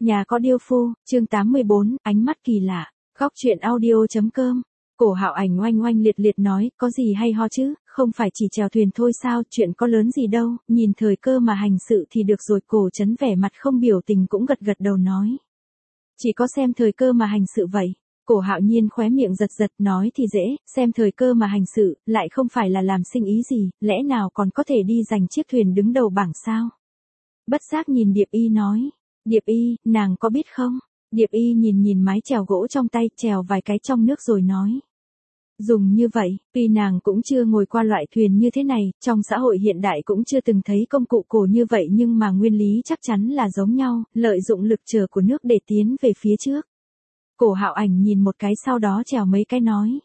Nhà có điêu phu, chương 84, ánh mắt kỳ lạ. Góc truyện audio.com. Cổ Hạo Ảnh oanh oanh liệt liệt nói, có gì hay ho chứ, không phải chỉ chèo thuyền thôi sao, chuyện có lớn gì đâu, nhìn thời cơ mà hành sự thì được rồi. Cổ Trấn vẻ mặt không biểu tình cũng gật gật đầu nói. Chỉ có xem thời cơ mà hành sự vậy. Cổ Hạo Nhiên khóe miệng giật giật, nói thì dễ, xem thời cơ mà hành sự, lại không phải là làm sinh ý gì, lẽ nào còn có thể đi giành chiếc thuyền đứng đầu bảng sao. Bất giác nhìn Điệp Y nói. Điệp Y, nàng có biết không? Điệp Y nhìn mái chèo gỗ trong tay, chèo vài cái trong nước rồi nói. Dùng như vậy, tuy nàng cũng chưa ngồi qua loại thuyền như thế này, trong xã hội hiện đại cũng chưa từng thấy công cụ cổ như vậy, nhưng mà nguyên lý chắc chắn là giống nhau, lợi dụng lực trở của nước để tiến về phía trước. Cổ Hạo Ảnh nhìn một cái sau đó chèo mấy cái nói.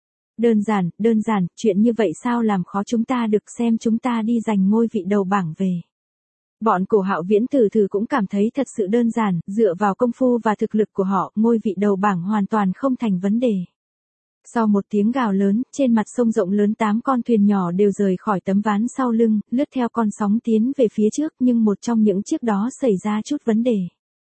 Đơn giản, chuyện như vậy sao làm khó chúng ta được, xem chúng ta đi giành ngôi vị đầu bảng về. Bọn Cổ Hạo Viễn thử cũng cảm thấy thật sự đơn giản, dựa vào công phu và thực lực của họ, ngôi vị đầu bảng hoàn toàn không thành vấn đề. Sau một tiếng gào lớn, trên mặt sông rộng lớn 8 con thuyền nhỏ đều rời khỏi tấm ván sau lưng, lướt theo con sóng tiến về phía trước, nhưng một trong những chiếc đó xảy ra chút vấn đề.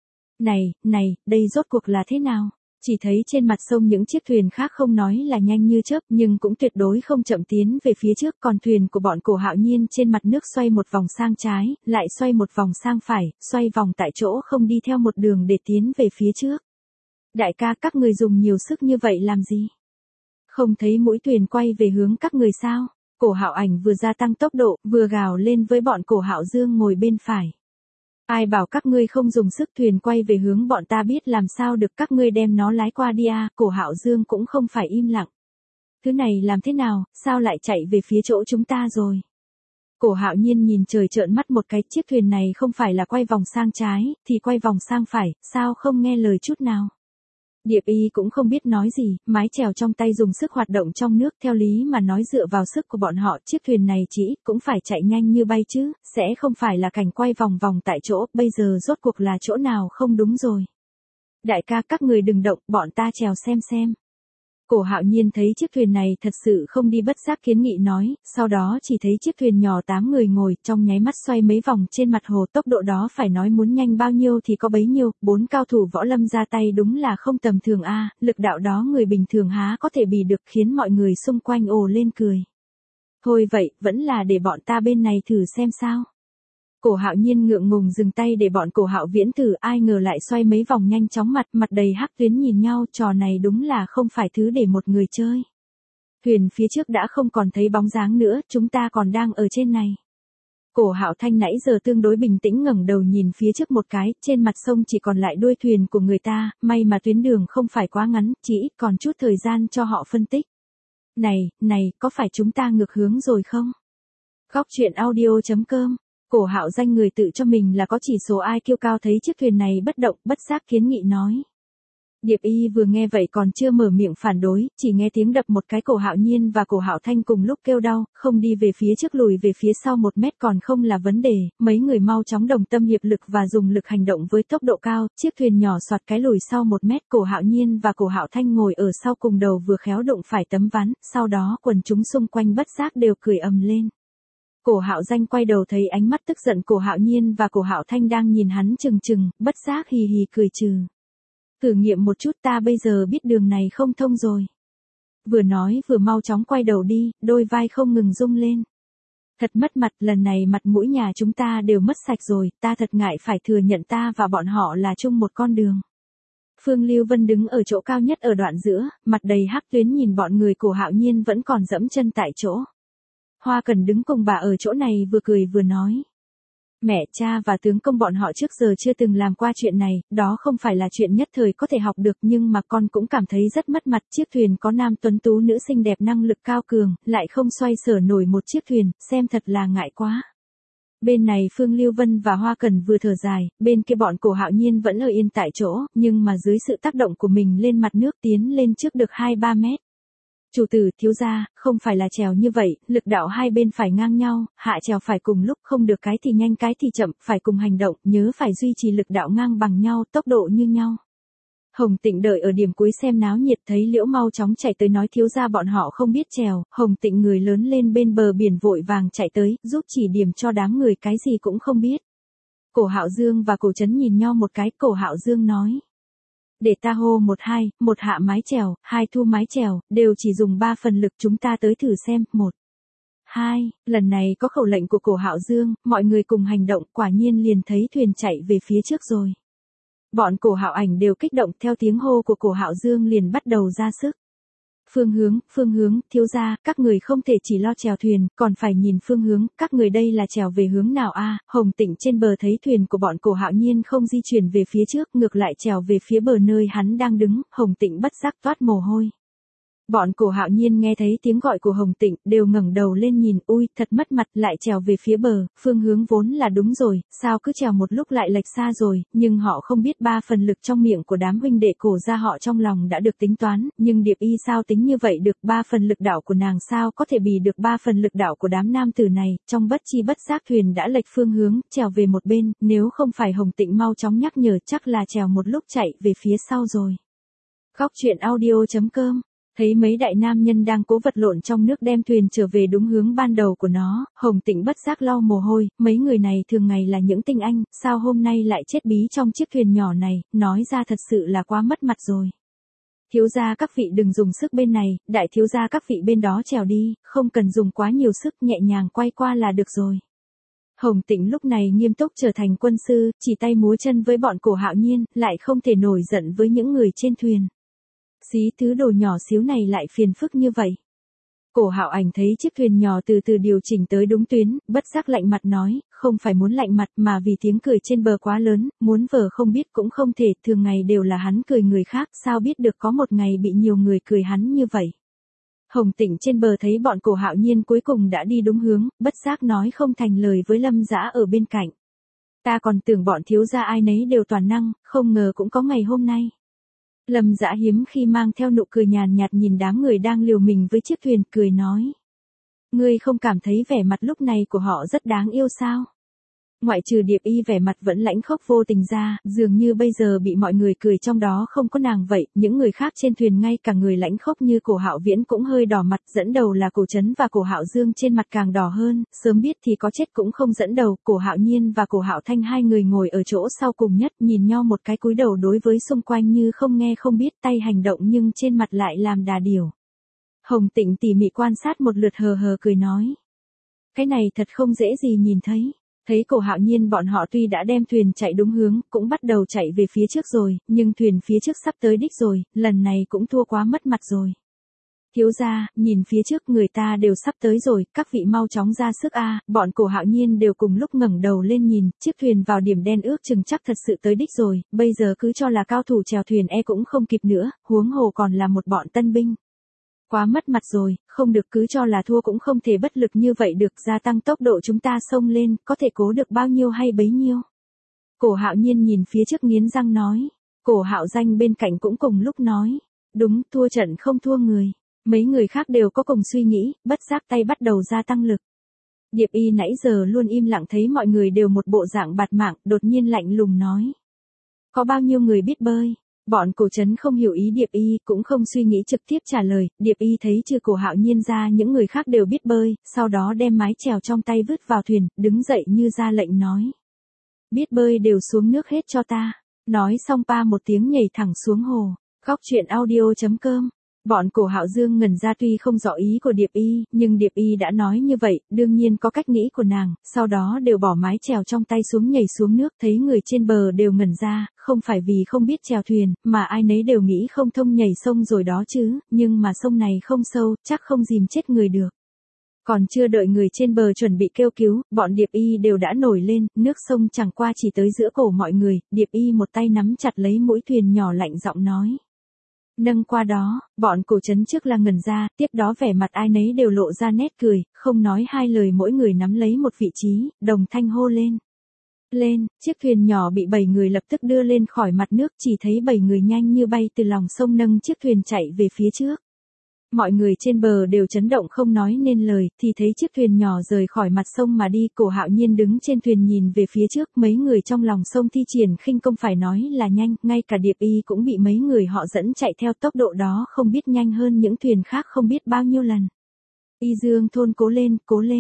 Này, đây rốt cuộc là thế nào? Chỉ thấy trên mặt sông những chiếc thuyền khác không nói là nhanh như chớp, nhưng cũng tuyệt đối không chậm tiến về phía trước, còn thuyền của bọn Cổ Hạo Nhiên trên mặt nước xoay một vòng sang trái, lại xoay một vòng sang phải, xoay vòng tại chỗ không đi theo một đường để tiến về phía trước. Đại ca, các người dùng nhiều sức như vậy làm gì? Không thấy mũi thuyền quay về hướng các người sao? Cổ Hạo Ảnh vừa gia tăng tốc độ, vừa gào lên với bọn Cổ Hạo Dương ngồi bên phải. Ai bảo các ngươi không dùng sức, thuyền quay về hướng bọn ta biết làm sao được, các ngươi đem nó lái qua đi à. Cổ Hạo Dương cũng không phải im lặng. Thứ này làm thế nào, sao lại chạy về phía chỗ chúng ta rồi? Cổ Hạo Nhiên nhìn trời trợn mắt một cái, chiếc thuyền này không phải là quay vòng sang trái, thì quay vòng sang phải, sao không nghe lời chút nào? Điệp Y cũng không biết nói gì, mái chèo trong tay dùng sức hoạt động trong nước, theo lý mà nói dựa vào sức của bọn họ, chiếc thuyền này chỉ cũng phải chạy nhanh như bay chứ, sẽ không phải là cảnh quay vòng vòng tại chỗ, bây giờ rốt cuộc là chỗ nào không đúng rồi. Đại ca, các người đừng động, bọn ta chèo xem. Cổ Hạo Nhiên thấy chiếc thuyền này thật sự không đi, bất giác kiến nghị nói, sau đó chỉ thấy chiếc thuyền nhỏ 8 người ngồi, trong nháy mắt xoay mấy vòng trên mặt hồ, tốc độ đó phải nói muốn nhanh bao nhiêu thì có bấy nhiêu, 4 cao thủ võ lâm ra tay đúng là không tầm thường a, lực đạo đó người bình thường há có thể bì được, khiến mọi người xung quanh ồ lên cười. Thôi vậy, vẫn là để bọn ta bên này thử xem sao. Cổ Hạo Nhiên ngượng ngùng dừng tay để bọn Cổ Hạo Viễn thử, ai ngờ lại xoay mấy vòng nhanh chóng, mặt đầy hắc tuyến nhìn nhau, trò này đúng là không phải thứ để một người chơi. Thuyền phía trước đã không còn thấy bóng dáng nữa, chúng ta còn đang ở trên này. Cổ Hạo Thanh nãy giờ tương đối bình tĩnh ngẩng đầu nhìn phía trước một cái, trên mặt sông chỉ còn lại đuôi thuyền của người ta, may mà tuyến đường không phải quá ngắn, chỉ ít còn chút thời gian cho họ phân tích. Này, có phải chúng ta ngược hướng rồi không? Góc truyện audio.com. Cổ Hạo Danh người tự cho mình là có chỉ số IQ cao thấy chiếc thuyền này bất động, bất giác kiến nghị nói. Điệp Y vừa nghe vậy còn chưa mở miệng phản đối, chỉ nghe tiếng đập một cái, Cổ Hạo Nhiên và Cổ Hạo Thanh cùng lúc kêu đau, không đi về phía trước lùi về phía sau 1 mét còn không là vấn đề, mấy người mau chóng đồng tâm hiệp lực và dùng lực hành động với tốc độ cao, chiếc thuyền nhỏ soạt cái lùi sau 1 mét, Cổ Hạo Nhiên và Cổ Hạo Thanh ngồi ở sau cùng đầu vừa khéo đụng phải tấm ván, sau đó quần chúng xung quanh bất giác đều cười ầm lên. Cổ Hạo Danh quay đầu thấy ánh mắt tức giận Cổ Hạo Nhiên và Cổ Hạo Thanh đang nhìn hắn chừng, bất giác hì hì cười trừ. Thử nghiệm một chút, ta bây giờ biết đường này không thông rồi. Vừa nói vừa mau chóng quay đầu đi, đôi vai không ngừng rung lên. Thật mất mặt, lần này mặt mũi nhà chúng ta đều mất sạch rồi, ta thật ngại phải thừa nhận ta và bọn họ là chung một con đường. Phương Lưu Vân đứng ở chỗ cao nhất ở đoạn giữa, mặt đầy hắc tuyến nhìn bọn người Cổ Hạo Nhiên vẫn còn dẫm chân tại chỗ. Hoa Cần đứng cùng bà ở chỗ này vừa cười vừa nói. Mẹ, cha và tướng công bọn họ trước giờ chưa từng làm qua chuyện này, đó không phải là chuyện nhất thời có thể học được, nhưng mà con cũng cảm thấy rất mất mặt, chiếc thuyền có nam tuấn tú nữ xinh đẹp năng lực cao cường, lại không xoay sở nổi một chiếc thuyền, xem thật là ngại quá. Bên này Phương Lưu Vân và Hoa Cần vừa thở dài, bên kia bọn Cổ Hạo Nhiên vẫn ở yên tại chỗ, nhưng mà dưới sự tác động của mình lên mặt nước tiến lên trước được 2-3 mét. Chủ tử, thiếu gia, không phải là chèo như vậy, lực đạo hai bên phải ngang nhau, hạ chèo phải cùng lúc, không được cái thì nhanh cái thì chậm, phải cùng hành động, nhớ phải duy trì lực đạo ngang bằng nhau, tốc độ như nhau. Hồng Tịnh đợi ở điểm cuối xem náo nhiệt thấy Liễu mau chóng chạy tới nói thiếu gia bọn họ không biết chèo, Hồng Tịnh người lớn lên bên bờ biển vội vàng chạy tới, giúp chỉ điểm cho đám người cái gì cũng không biết. Cổ Hạo Dương và Cổ Trấn nhìn nhau một cái, Cổ Hạo Dương nói. Để ta hô 1-2, 1 hạ mái chèo, 2 thu mái chèo, đều chỉ dùng 3 phần lực, chúng ta tới thử xem. 1-2, lần này có khẩu lệnh của Cổ Hạo Dương, mọi người cùng hành động, quả nhiên liền thấy thuyền chạy về phía trước rồi. Bọn Cổ Hạo Ảnh đều kích động, theo tiếng hô của Cổ Hạo Dương liền bắt đầu ra sức. Phương hướng, thiếu gia, các người không thể chỉ lo chèo thuyền, còn phải nhìn phương hướng, các người đây là chèo về hướng nào a? Hồng Tịnh trên bờ thấy thuyền của bọn Cổ Hạo Nhiên không di chuyển về phía trước, ngược lại chèo về phía bờ nơi hắn đang đứng, Hồng Tịnh bất giác toát mồ hôi. Bọn Cổ Hạo Nhiên nghe thấy tiếng gọi của Hồng Tịnh, đều ngẩng đầu lên nhìn, ui, thật mất mặt, lại chèo về phía bờ, phương hướng vốn là đúng rồi, sao cứ chèo một lúc lại lệch xa rồi, nhưng họ không biết 3 phần lực trong miệng của đám huynh đệ Cổ gia họ trong lòng đã được tính toán, nhưng Điệp Y sao tính như vậy được, 3 phần lực đạo của nàng sao có thể bì được 3 phần lực đạo của đám nam tử này, trong bất chi bất giác thuyền đã lệch phương hướng, chèo về một bên, nếu không phải Hồng Tịnh mau chóng nhắc nhở chắc là chèo một lúc chạy về phía sau rồi. Góc truyện audio.com. Thấy mấy đại nam nhân đang cố vật lộn trong nước đem thuyền trở về đúng hướng ban đầu của nó, Hồng Tịnh bất giác lau mồ hôi, mấy người này thường ngày là những tinh anh, sao hôm nay lại chết bí trong chiếc thuyền nhỏ này, nói ra thật sự là quá mất mặt rồi. Thiếu gia các vị đừng dùng sức bên này, đại thiếu gia các vị bên đó chèo đi, không cần dùng quá nhiều sức, nhẹ nhàng quay qua là được rồi. Hồng Tịnh lúc này nghiêm túc trở thành quân sư, chỉ tay múa chân với bọn Cổ Hạo Nhiên, lại không thể nổi giận với những người trên thuyền. Xí thứ đồ nhỏ xíu này lại phiền phức như vậy. Cổ Hạo Ảnh thấy chiếc thuyền nhỏ từ từ điều chỉnh tới đúng tuyến, bất giác lạnh mặt nói, không phải muốn lạnh mặt mà vì tiếng cười trên bờ quá lớn, muốn vờ không biết cũng không thể, thường ngày đều là hắn cười người khác, sao biết được có một ngày bị nhiều người cười hắn như vậy. Hồng Tịnh trên bờ thấy bọn Cổ Hạo Nhiên cuối cùng đã đi đúng hướng, bất giác nói không thành lời với Lâm Dã ở bên cạnh. Ta còn tưởng bọn thiếu gia ai nấy đều toàn năng, không ngờ cũng có ngày hôm nay. Lâm Dã hiếm khi mang theo nụ cười nhàn nhạt nhìn đám người đang liều mình với chiếc thuyền, cười nói. Ngươi không cảm thấy vẻ mặt lúc này của họ rất đáng yêu sao? Ngoại trừ Điệp Y vẻ mặt vẫn lãnh khốc vô tình ra, dường như bây giờ bị mọi người cười trong đó không có nàng vậy, những người khác trên thuyền ngay cả người lãnh khốc như Cổ Hạo Viễn cũng hơi đỏ mặt, dẫn đầu là Cổ Trấn và Cổ Hạo Dương trên mặt càng đỏ hơn, sớm biết thì có chết cũng không dẫn đầu, Cổ Hạo Nhiên và Cổ Hạo Thanh hai người ngồi ở chỗ sau cùng nhất, nhìn nhau một cái cúi đầu đối với xung quanh như không nghe không biết, tay hành động nhưng trên mặt lại làm đà điểu. Hồng Tịnh tỉ mỉ quan sát một lượt hờ hờ cười nói. Cái này thật không dễ gì nhìn thấy. Thấy Cổ Hạo Nhiên bọn họ tuy đã đem thuyền chạy đúng hướng, cũng bắt đầu chạy về phía trước rồi, nhưng thuyền phía trước sắp tới đích rồi, lần này cũng thua quá mất mặt rồi. Thiếu gia, nhìn phía trước người ta đều sắp tới rồi, các vị mau chóng ra sức a. Bọn Cổ Hạo Nhiên đều cùng lúc ngẩng đầu lên nhìn, chiếc thuyền vào điểm đen ước chừng chắc thật sự tới đích rồi, bây giờ cứ cho là cao thủ chèo thuyền cũng không kịp nữa, huống hồ còn là một bọn tân binh. Quá mất mặt rồi, không được cứ cho là thua cũng không thể bất lực như vậy được, gia tăng tốc độ chúng ta xông lên, có thể cố được bao nhiêu hay bấy nhiêu. Cổ Hạo Nhiên nhìn phía trước nghiến răng nói, Cổ Hạo Danh bên cạnh cũng cùng lúc nói, đúng, thua trận không thua người. Mấy người khác đều có cùng suy nghĩ, bất giác tay bắt đầu gia tăng lực. Điệp Y nãy giờ luôn im lặng thấy mọi người đều một bộ dạng bạt mạng, đột nhiên lạnh lùng nói. Có bao nhiêu người biết bơi? Bọn Cổ Trấn không hiểu ý Điệp Y, cũng không suy nghĩ trực tiếp trả lời, Điệp Y thấy trừ Cổ Hạo Nhiên ra những người khác đều biết bơi, sau đó đem mái chèo trong tay vứt vào thuyền, đứng dậy như ra lệnh nói. Biết bơi đều xuống nước hết cho ta. Nói xong pa một tiếng nhảy thẳng xuống hồ. Góc truyện audio.com. Bọn Cổ Hạo Dương ngẩn ra tuy không rõ ý của Điệp Y, nhưng Điệp Y đã nói như vậy, đương nhiên có cách nghĩ của nàng, sau đó đều bỏ mái chèo trong tay xuống nhảy xuống nước, thấy người trên bờ đều ngẩn ra, không phải vì không biết chèo thuyền, mà ai nấy đều nghĩ không thông nhảy sông rồi đó chứ, nhưng mà sông này không sâu, chắc không dìm chết người được. Còn chưa đợi người trên bờ chuẩn bị kêu cứu, bọn Điệp Y đều đã nổi lên, nước sông chẳng qua chỉ tới giữa cổ mọi người, Điệp Y một tay nắm chặt lấy mũi thuyền nhỏ lạnh giọng nói. Nâng qua đó, bọn Cổ Trấn trước là ngẩn ra, tiếp đó vẻ mặt ai nấy đều lộ ra nét cười, không nói hai lời mỗi người nắm lấy một vị trí, đồng thanh hô lên. Lên, chiếc thuyền nhỏ bị 7 người lập tức đưa lên khỏi mặt nước, chỉ thấy 7 người nhanh như bay từ lòng sông nâng chiếc thuyền chạy về phía trước. Mọi người trên bờ đều chấn động không nói nên lời, thì thấy chiếc thuyền nhỏ rời khỏi mặt sông mà đi, Cổ Hạo Nhiên đứng trên thuyền nhìn về phía trước, mấy người trong lòng sông thi triển khinh công phải nói là nhanh, ngay cả Điệp Y cũng bị mấy người họ dẫn chạy theo tốc độ đó không biết nhanh hơn những thuyền khác không biết bao nhiêu lần. Y Dương Thôn cố lên,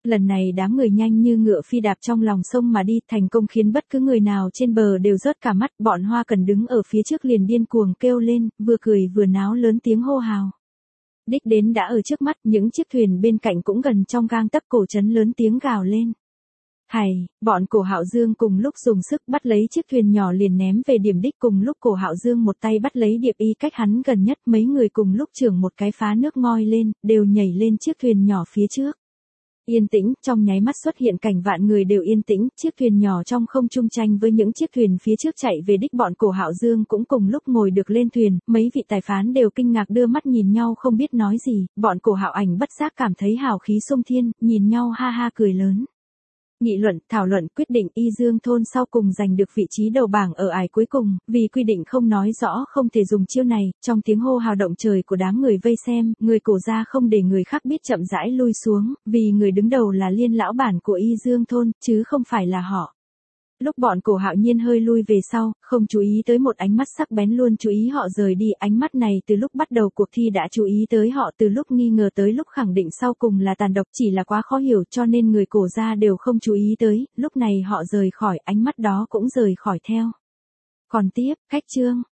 Lần này đám người nhanh như ngựa phi đạp trong lòng sông mà đi, thành công khiến bất cứ người nào trên bờ đều rớt cả mắt. Bọn Hoa Cần đứng ở phía trước liền điên cuồng kêu lên, vừa cười vừa náo lớn tiếng hô hào. Đích đến đã ở trước mắt, những chiếc thuyền bên cạnh cũng gần trong gang tấc, Cổ Trấn lớn tiếng gào lên. Hày, bọn Cổ Hạo Dương cùng lúc dùng sức bắt lấy chiếc thuyền nhỏ liền ném về điểm đích. Cùng lúc Cổ Hạo Dương một tay bắt lấy Điệp Y cách hắn gần nhất, mấy người cùng lúc chưởng một cái phá nước ngoi lên, đều nhảy lên chiếc thuyền nhỏ phía trước. Yên tĩnh, trong nháy mắt xuất hiện cảnh vạn người đều yên tĩnh, chiếc thuyền nhỏ trong không trung tranh với những chiếc thuyền phía trước chạy về đích. Bọn Cổ Hạo Dương cũng cùng lúc ngồi được lên thuyền, mấy vị tài phán đều kinh ngạc đưa mắt nhìn nhau không biết nói gì, bọn Cổ Hạo Ảnh bất giác cảm thấy hào khí sung thiên, nhìn nhau ha ha cười lớn. Nghị luận, thảo luận, quyết định Y Dương thôn sau cùng giành được vị trí đầu bảng ở ải cuối cùng, vì quy định không nói rõ không thể dùng chiêu này, trong tiếng hô hào động trời của đám người vây xem, người Cổ gia không để người khác biết chậm rãi lui xuống, vì người đứng đầu là Liên lão bản của Y Dương thôn, chứ không phải là họ. Lúc bọn Cổ Hạo Nhiên hơi lui về sau, không chú ý tới một ánh mắt sắc bén luôn chú ý họ rời đi, ánh mắt này từ lúc bắt đầu cuộc thi đã chú ý tới họ, từ lúc nghi ngờ tới lúc khẳng định sau cùng là tàn độc, chỉ là quá khó hiểu cho nên người Cổ gia đều không chú ý tới, lúc này họ rời khỏi, ánh mắt đó cũng rời khỏi theo. Còn tiếp, khách trương.